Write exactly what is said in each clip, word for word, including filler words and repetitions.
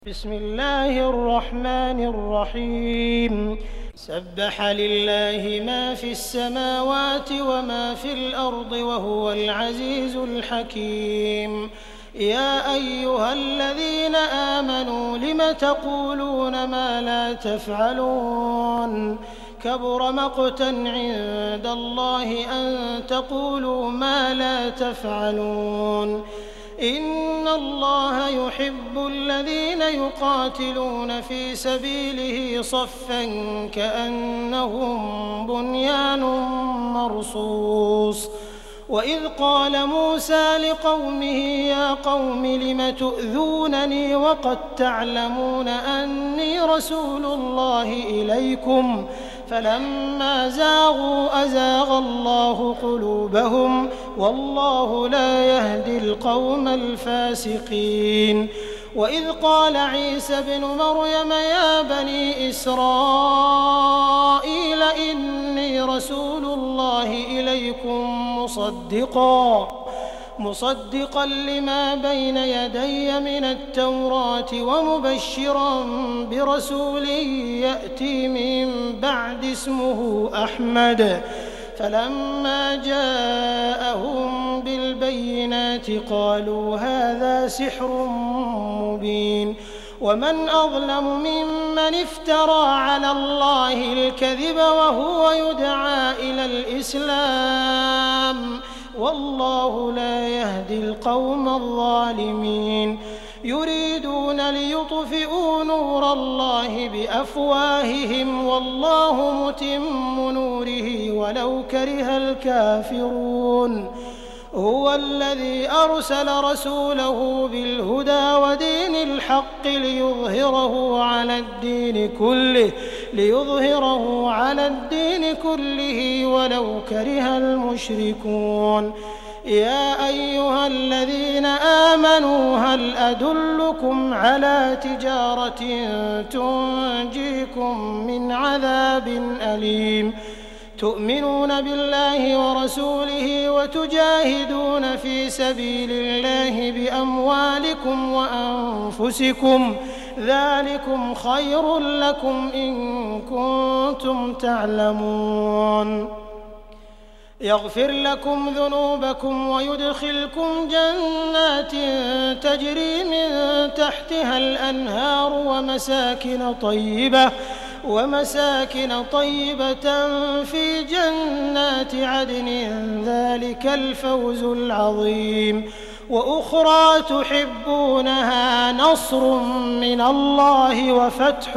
بسم الله الرحمن الرحيم سبح لله ما في السماوات وما في الأرض وهو العزيز الحكيم يا أيها الذين آمنوا لم تقولون ما لا تفعلون كبر مقتا عند الله أن تقولوا ما لا تفعلون إن الله يحب الذين يقاتلون في سبيله صفا كأنهم بنيان مرصوص وإذ قال موسى لقومه يا قوم لم تؤذونني وقد تعلمون أني رسول الله إليكم فلما زاغوا أزاغ الله قلوبهم والله لا يهدي القوم الفاسقين وإذ قال عيسى ابن مريم يا بني إسرائيل إني رسول الله إليكم مصدقا مصدقا لما بين يدي من التوراة ومبشرا برسول يأتي من بعد اسمه أحمد فلما جاءهم بالبينات قالوا هذا سحر مبين ومن أظلم ممن افترى على الله الكذب وهو يدعى إلى الإسلام والله لا يهدي القوم الظالمين يريدون ليطفئوا نور الله بأفواههم والله متم نوره ولو كره الكافرون هو الذي أرسل رسوله بالهدى ودين الحق ليظهره على الدين كله ليظهره على الدين كله ولو كره المشركون يا أيها الذين آمنوا هل أدلكم على تجارة تنجيكم من عذاب أليم تؤمنون بالله ورسوله وتجاهدون في سبيل الله بأموالكم وأنفسكم ذلكم خير لكم إن كنتم تعلمون يغفر لكم ذنوبكم ويدخلكم جنات تجري من تحتها الأنهار ومساكن طيبة ومساكن طيبة في جنات عدن ذلك الفوز العظيم وأخرى تحبونها نصر من الله وفتح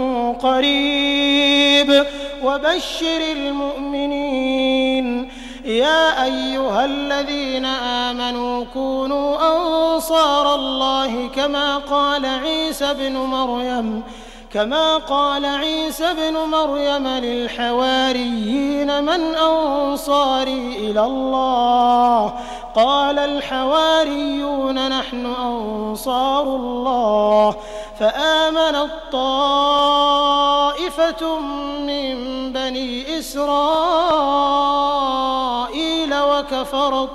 قريب وبشر المؤمنين يا أيها الذين آمنوا كونوا أنصار الله كما قال عيسى ابن مريم كما قال عيسى ابن مريم للحواريين من أنصاري إلى الله قال الحواريون نحن أنصار الله فآمنت طائفة من بني إسرائيل وكفرت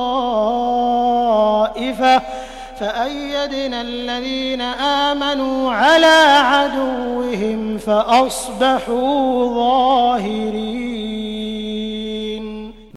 طائفة فأيدنا الذين آمنوا على عدوهم فأصبحوا ظاهرين.